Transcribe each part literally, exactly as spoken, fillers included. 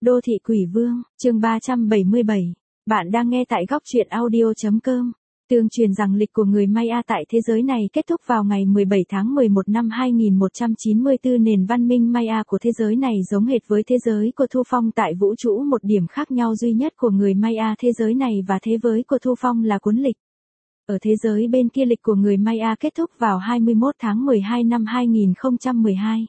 Đô thị quỷ vương, chương ba trăm bảy mươi bảy. Bạn đang nghe tại góc truyện audio chấm com. Tương truyền rằng lịch của người Maya tại thế giới này kết thúc vào ngày mười bảy tháng mười một năm hai nghìn một trăm chín mươi tư. Nền văn minh Maya của thế giới này giống hệt với thế giới của Thu Phong tại vũ trụ, một điểm khác nhau duy nhất của người Maya thế giới này và thế giới của Thu Phong là cuốn lịch. Ở thế giới bên kia, lịch của người Maya kết thúc vào hai mươi mốt tháng mười hai năm hai nghìn không trăm mười hai.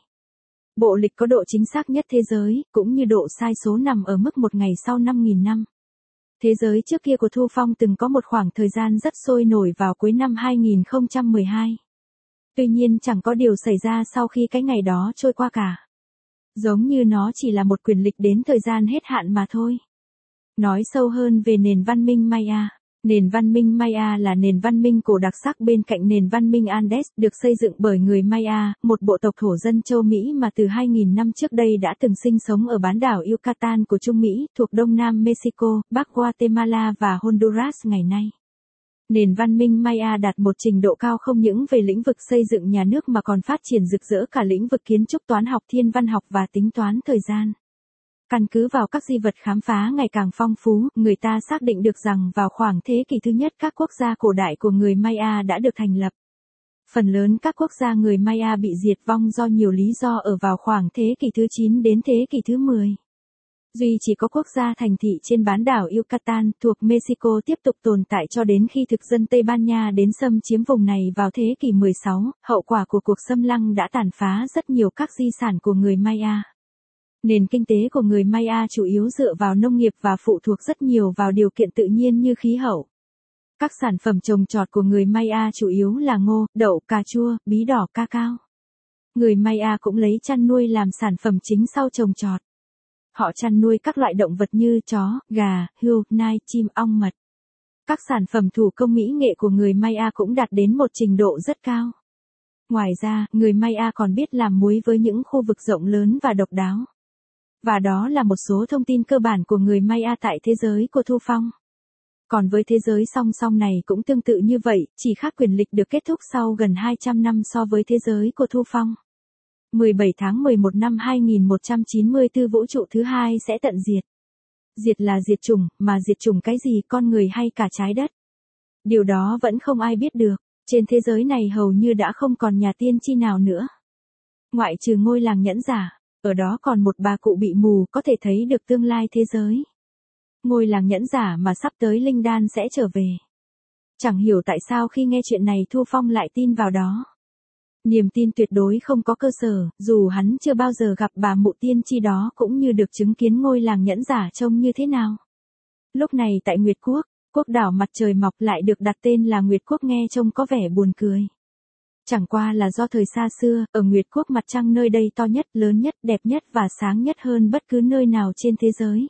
Bộ lịch có độ chính xác nhất thế giới, cũng như độ sai số nằm ở mức một ngày sau năm nghìn năm. Thế giới trước kia của Thu Phong từng có một khoảng thời gian rất sôi nổi vào cuối năm hai nghìn không trăm mười hai. Tuy nhiên chẳng có điều xảy ra sau khi cái ngày đó trôi qua cả. Giống như nó chỉ là một quyển lịch đến thời gian hết hạn mà thôi. Nói sâu hơn về nền văn minh Maya. Nền văn minh Maya là nền văn minh cổ đặc sắc bên cạnh nền văn minh Andes, được xây dựng bởi người Maya, một bộ tộc thổ dân châu Mỹ mà từ hai nghìn năm trước đây đã từng sinh sống ở bán đảo Yucatan của Trung Mỹ, thuộc Đông Nam Mexico, Bắc Guatemala và Honduras ngày nay. Nền văn minh Maya đạt một trình độ cao không những về lĩnh vực xây dựng nhà nước mà còn phát triển rực rỡ cả lĩnh vực kiến trúc, toán học, thiên văn học và tính toán thời gian. Căn cứ vào các di vật khám phá ngày càng phong phú, người ta xác định được rằng vào khoảng thế kỷ thứ nhất các quốc gia cổ đại của người Maya đã được thành lập. Phần lớn các quốc gia người Maya bị diệt vong do nhiều lý do ở vào khoảng thế kỷ thứ chín đến thế kỷ thứ mười. Duy chỉ có quốc gia thành thị trên bán đảo Yucatan thuộc Mexico tiếp tục tồn tại cho đến khi thực dân Tây Ban Nha đến xâm chiếm vùng này vào thế kỷ mười sáu. Hậu quả của cuộc xâm lăng đã tàn phá rất nhiều các di sản của người Maya. Nền kinh tế của người Maya chủ yếu dựa vào nông nghiệp và phụ thuộc rất nhiều vào điều kiện tự nhiên như khí hậu. Các sản phẩm trồng trọt của người Maya chủ yếu là ngô, đậu, cà chua, bí đỏ, ca cao. Người Maya cũng lấy chăn nuôi làm sản phẩm chính sau trồng trọt. Họ chăn nuôi các loại động vật như chó, gà, hươu, nai, chim, ong, mật. Các sản phẩm thủ công mỹ nghệ của người Maya cũng đạt đến một trình độ rất cao. Ngoài ra, người Maya còn biết làm muối với những khu vực rộng lớn và độc đáo. Và đó là một số thông tin cơ bản của người Maya tại thế giới của Thu Phong. Còn với thế giới song song này cũng tương tự như vậy, chỉ khác quyển lịch được kết thúc sau gần hai trăm năm so với thế giới của Thu Phong. mười bảy tháng mười một năm hai nghìn một trăm chín mươi tư, vũ trụ thứ hai sẽ tận diệt. Diệt là diệt chủng, mà diệt chủng cái gì, con người hay cả trái đất? Điều đó vẫn không ai biết được. Trên thế giới này hầu như đã không còn nhà tiên tri nào nữa. Ngoại trừ ngôi làng nhẫn giả. Ở đó còn một bà cụ bị mù có thể thấy được tương lai thế giới. Ngôi làng nhẫn giả mà sắp tới Linh Đan sẽ trở về. Chẳng hiểu tại sao khi nghe chuyện này Thu Phong lại tin vào đó. Niềm tin tuyệt đối không có cơ sở, dù hắn chưa bao giờ gặp bà mụ tiên tri đó cũng như được chứng kiến ngôi làng nhẫn giả trông như thế nào. Lúc này tại Nguyệt Quốc, quốc đảo mặt trời mọc lại được đặt tên là Nguyệt Quốc, nghe trông có vẻ buồn cười. Chẳng qua là do thời xa xưa, ở Nguyệt Quốc mặt trăng nơi đây to nhất, lớn nhất, đẹp nhất và sáng nhất hơn bất cứ nơi nào trên thế giới.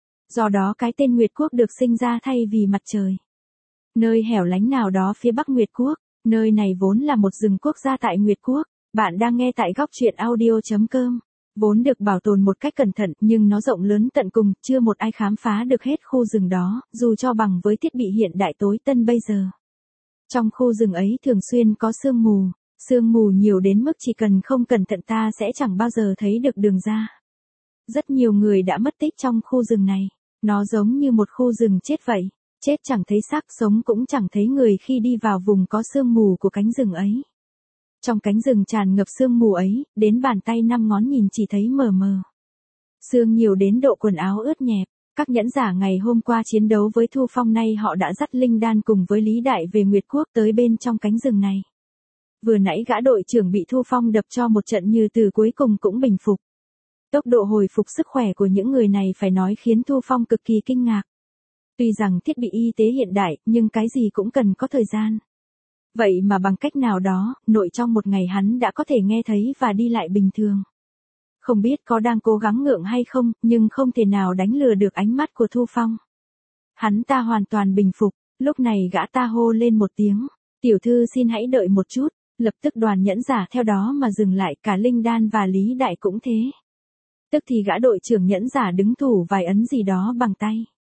Do đó cái tên Nguyệt Quốc được sinh ra thay vì mặt trời. Nơi hẻo lánh nào đó phía bắc Nguyệt Quốc, nơi này vốn là một rừng quốc gia tại Nguyệt Quốc. Bạn đang nghe tại góc truyện audio chấm com. Vốn được bảo tồn một cách cẩn thận, nhưng nó rộng lớn tận cùng, chưa một ai khám phá được hết khu rừng đó, dù cho bằng với thiết bị hiện đại tối tân bây giờ. Trong khu rừng ấy thường xuyên có sương mù, sương mù nhiều đến mức chỉ cần không cẩn thận ta sẽ chẳng bao giờ thấy được đường ra. Rất nhiều người đã mất tích trong khu rừng này, nó giống như một khu rừng chết vậy, chết chẳng thấy xác, sống cũng chẳng thấy người khi đi vào vùng có sương mù của cánh rừng ấy. Trong cánh rừng tràn ngập sương mù ấy, đến bàn tay năm ngón nhìn chỉ thấy mờ mờ. Sương nhiều đến độ quần áo ướt nhẹp. Các nhẫn giả ngày hôm qua chiến đấu với Thu Phong, nay họ đã dắt Linh Đan cùng với Lý Đại về Nguyệt Quốc tới bên trong cánh rừng này. Vừa nãy gã đội trưởng bị Thu Phong đập cho một trận như từ cuối cùng cũng bình phục. Tốc độ hồi phục sức khỏe của những người này phải nói khiến Thu Phong cực kỳ kinh ngạc. Tuy rằng thiết bị y tế hiện đại, nhưng cái gì cũng cần có thời gian. Vậy mà bằng cách nào đó, nội trong một ngày hắn đã có thể nghe thấy và đi lại bình thường. Không biết có đang cố gắng ngượng hay không, nhưng không thể nào đánh lừa được ánh mắt của Thu Phong. Hắn ta hoàn toàn bình phục, lúc này gã ta hô lên một tiếng. Tiểu thư xin hãy đợi một chút, lập tức đoàn nhẫn giả theo đó mà dừng lại, cả Linh Đan và Lý Đại cũng thế. Tức thì gã đội trưởng nhẫn giả đứng thủ vài ấn gì đó bằng tay.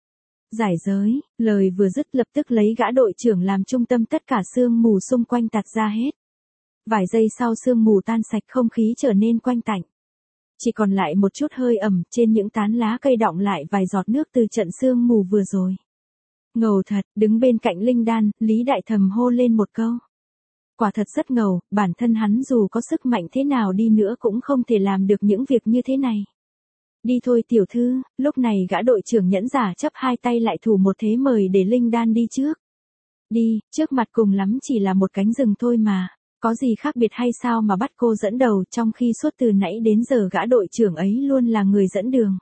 Giải giới, lời vừa dứt lập tức lấy gã đội trưởng làm trung tâm, tất cả sương mù xung quanh tạt ra hết. Vài giây sau sương mù tan sạch, không khí trở nên quanh tạnh. Chỉ còn lại một chút hơi ẩm, trên những tán lá cây đọng lại vài giọt nước từ trận sương mù vừa rồi. Ngầu thật, đứng bên cạnh linh đan, Lý Đại thầm hô lên một câu. Quả thật rất ngầu, bản thân hắn dù có sức mạnh thế nào đi nữa cũng không thể làm được những việc như thế này. Đi thôi tiểu thư, lúc này gã đội trưởng nhẫn giả chấp hai tay lại thủ một thế mời để linh đan đi trước. Đi, trước mặt cùng lắm chỉ là một cánh rừng thôi mà, có gì khác biệt hay sao mà bắt cô dẫn đầu, trong khi suốt từ nãy đến giờ gã đội trưởng ấy luôn là người dẫn đường.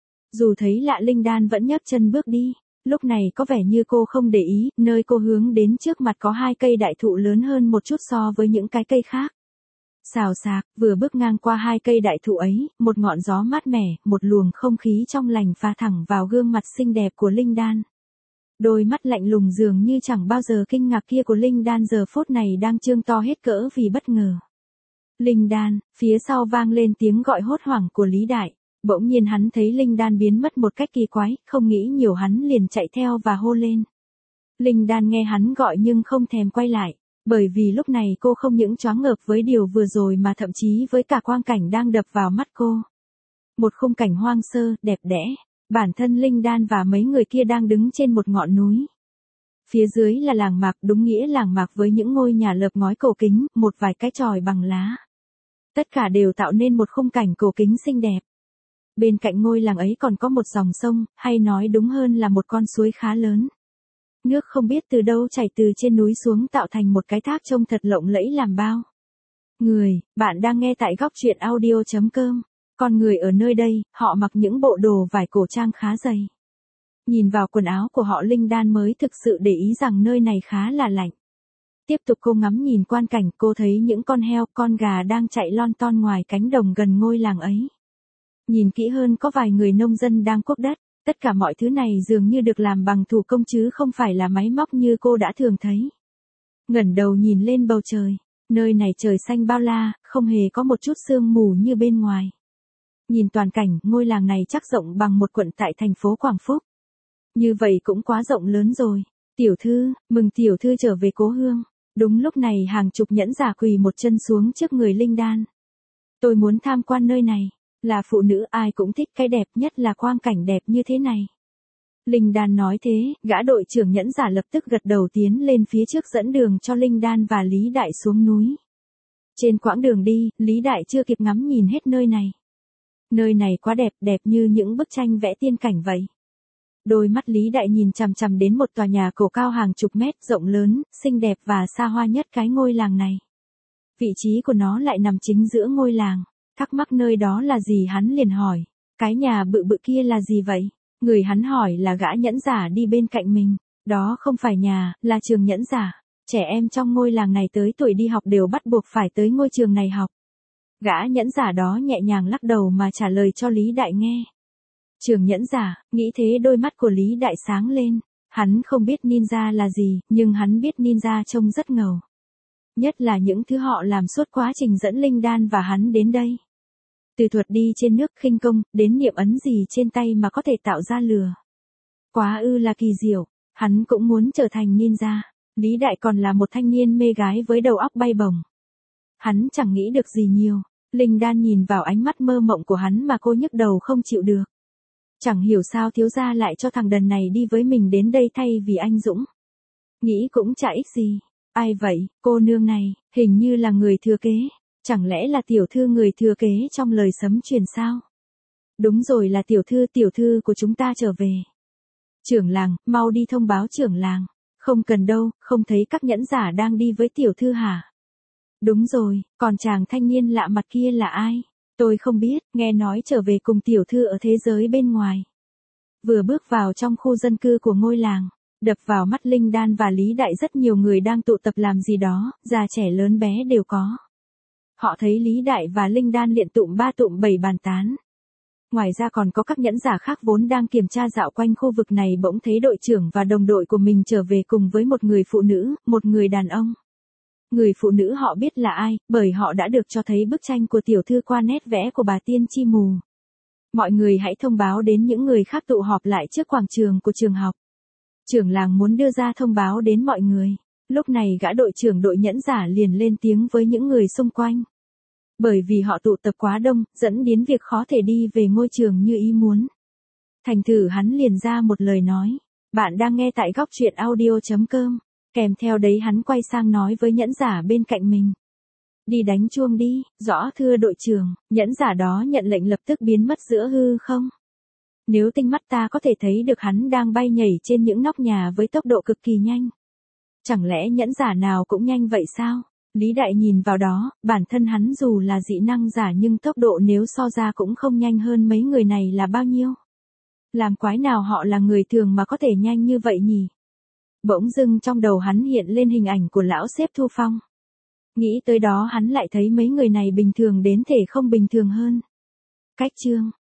Dù thấy lạ linh đan vẫn nhấc chân bước đi, lúc này có vẻ như cô không để ý, nơi cô hướng đến trước mặt có hai cây đại thụ lớn hơn một chút so với những cái cây khác. Xào xạc, vừa bước ngang qua hai cây đại thụ ấy, một ngọn gió mát mẻ, một luồng không khí trong lành pha thẳng vào gương mặt xinh đẹp của linh đan. Đôi mắt lạnh lùng dường như chẳng bao giờ kinh ngạc kia của linh đan giờ phút này đang trương to hết cỡ vì bất ngờ. Linh đan, phía sau vang lên tiếng gọi hốt hoảng của Lý Đại. Bỗng nhiên hắn thấy linh đan biến mất một cách kỳ quái, không nghĩ nhiều hắn liền chạy theo và hô lên. Linh đan nghe hắn gọi nhưng không thèm quay lại, bởi vì lúc này cô không những choáng ngợp với điều vừa rồi mà thậm chí với cả quang cảnh đang đập vào mắt cô. Một khung cảnh hoang sơ, đẹp đẽ, bản thân linh đan và mấy người kia đang đứng trên một ngọn núi. Phía dưới là làng mạc, đúng nghĩa làng mạc với những ngôi nhà lợp ngói cổ kính, một vài cái chòi bằng lá. Tất cả đều tạo nên một khung cảnh cổ kính xinh đẹp. Bên cạnh ngôi làng ấy còn có một dòng sông, hay nói đúng hơn là một con suối khá lớn. Nước không biết từ đâu chảy từ trên núi xuống tạo thành một cái thác trông thật lộng lẫy làm bao. Người, bạn đang nghe tại góc truyện audio chấm com. Con người ở nơi đây, họ mặc những bộ đồ vải cổ trang khá dày. Nhìn vào quần áo của họ linh đan mới thực sự để ý rằng nơi này khá là lạnh. Tiếp tục cô ngắm nhìn quan cảnh, cô thấy những con heo, con gà đang chạy lon ton ngoài cánh đồng gần ngôi làng ấy. Nhìn kỹ hơn có vài người nông dân đang cuốc đất, tất cả mọi thứ này dường như được làm bằng thủ công chứ không phải là máy móc như cô đã thường thấy. Ngẩng đầu nhìn lên bầu trời, nơi này trời xanh bao la, không hề có một chút sương mù như bên ngoài. Nhìn toàn cảnh, ngôi làng này chắc rộng bằng một quận tại thành phố Quảng Phúc. Như vậy cũng quá rộng lớn rồi. Tiểu thư, mừng tiểu thư trở về cố hương. Đúng lúc này hàng chục nhẫn giả quỳ một chân xuống trước người linh đan. Tôi muốn tham quan nơi này. Là phụ nữ ai cũng thích cái đẹp, nhất là quang cảnh đẹp như thế này. Linh đan nói thế, gã đội trưởng nhẫn giả lập tức gật đầu tiến lên phía trước dẫn đường cho linh đan và Lý Đại xuống núi. Trên quãng đường đi, Lý Đại chưa kịp ngắm nhìn hết nơi này. Nơi này quá đẹp, đẹp như những bức tranh vẽ tiên cảnh vậy. Đôi mắt Lý Đại nhìn chằm chằm đến một tòa nhà cổ cao hàng chục mét, rộng lớn, xinh đẹp và xa hoa nhất cái ngôi làng này. Vị trí của nó lại nằm chính giữa ngôi làng. Thắc mắc nơi đó là gì hắn liền hỏi. Cái nhà bự bự kia là gì vậy? Người hắn hỏi là gã nhẫn giả đi bên cạnh mình. Đó không phải nhà, là trường nhẫn giả. Trẻ em trong ngôi làng này tới tuổi đi học đều bắt buộc phải tới ngôi trường này học. Gã nhẫn giả đó nhẹ nhàng lắc đầu mà trả lời cho Lý Đại nghe. Trường nhẫn giả, nghĩ thế đôi mắt của Lý Đại sáng lên. Hắn không biết ninja là gì, nhưng hắn biết ninja trông rất ngầu. Nhất là những thứ họ làm suốt quá trình dẫn linh đan và hắn đến đây. Từ thuật đi trên nước khinh công, đến niệm ấn gì trên tay mà có thể tạo ra lửa. Quá ư là kỳ diệu, hắn cũng muốn trở thành ninja. Lý Đại còn là một thanh niên mê gái với đầu óc bay bổng. Hắn chẳng nghĩ được gì nhiều, linh đan nhìn vào ánh mắt mơ mộng của hắn mà cô nhức đầu không chịu được. Chẳng hiểu sao thiếu gia lại cho thằng đần này đi với mình đến đây thay vì anh Dũng. Nghĩ cũng chả ích gì. Ai vậy, cô nương này, hình như là người thừa kế. Chẳng lẽ là tiểu thư người thừa kế trong lời sấm truyền sao? Đúng rồi, là tiểu thư, tiểu thư của chúng ta trở về. Trưởng làng, mau đi thông báo trưởng làng. Không cần đâu, không thấy các nhẫn giả đang đi với tiểu thư hả? Đúng rồi, còn chàng thanh niên lạ mặt kia là ai? Tôi không biết, nghe nói trở về cùng tiểu thư ở thế giới bên ngoài. Vừa bước vào trong khu dân cư của ngôi làng, đập vào mắt linh đan và Lý Đại rất nhiều người đang tụ tập làm gì đó, già trẻ lớn bé đều có. Họ thấy Lý Đại và linh đan liện tụm ba tụm bảy bàn tán. Ngoài ra còn có các nhẫn giả khác vốn đang kiểm tra dạo quanh khu vực này bỗng thấy đội trưởng và đồng đội của mình trở về cùng với một người phụ nữ, một người đàn ông. Người phụ nữ họ biết là ai, bởi họ đã được cho thấy bức tranh của tiểu thư qua nét vẽ của bà tiên chi mù. Mọi người hãy thông báo đến những người khác tụ họp lại trước quảng trường của trường học. Trưởng làng muốn đưa ra thông báo đến mọi người. Lúc này gã đội trưởng đội nhẫn giả liền lên tiếng với những người xung quanh. Bởi vì họ tụ tập quá đông, dẫn đến việc khó thể đi về ngôi trường như ý muốn. Thành thử hắn liền ra một lời nói. Bạn đang nghe tại góc truyện audio.com. Kèm theo đấy hắn quay sang nói với nhẫn giả bên cạnh mình. Đi đánh chuông đi, rõ thưa đội trưởng. Nhẫn giả đó nhận lệnh lập tức biến mất giữa hư không. Nếu tinh mắt ta có thể thấy được hắn đang bay nhảy trên những nóc nhà với tốc độ cực kỳ nhanh. Chẳng lẽ nhẫn giả nào cũng nhanh vậy sao? Lý Đại nhìn vào đó, bản thân hắn dù là dị năng giả nhưng tốc độ nếu so ra cũng không nhanh hơn mấy người này là bao nhiêu. Làm quái nào họ là người thường mà có thể nhanh như vậy nhỉ? Bỗng dưng trong đầu hắn hiện lên hình ảnh của lão sếp Thu Phong. Nghĩ tới đó hắn lại thấy mấy người này bình thường đến thể không bình thường hơn. Cách chương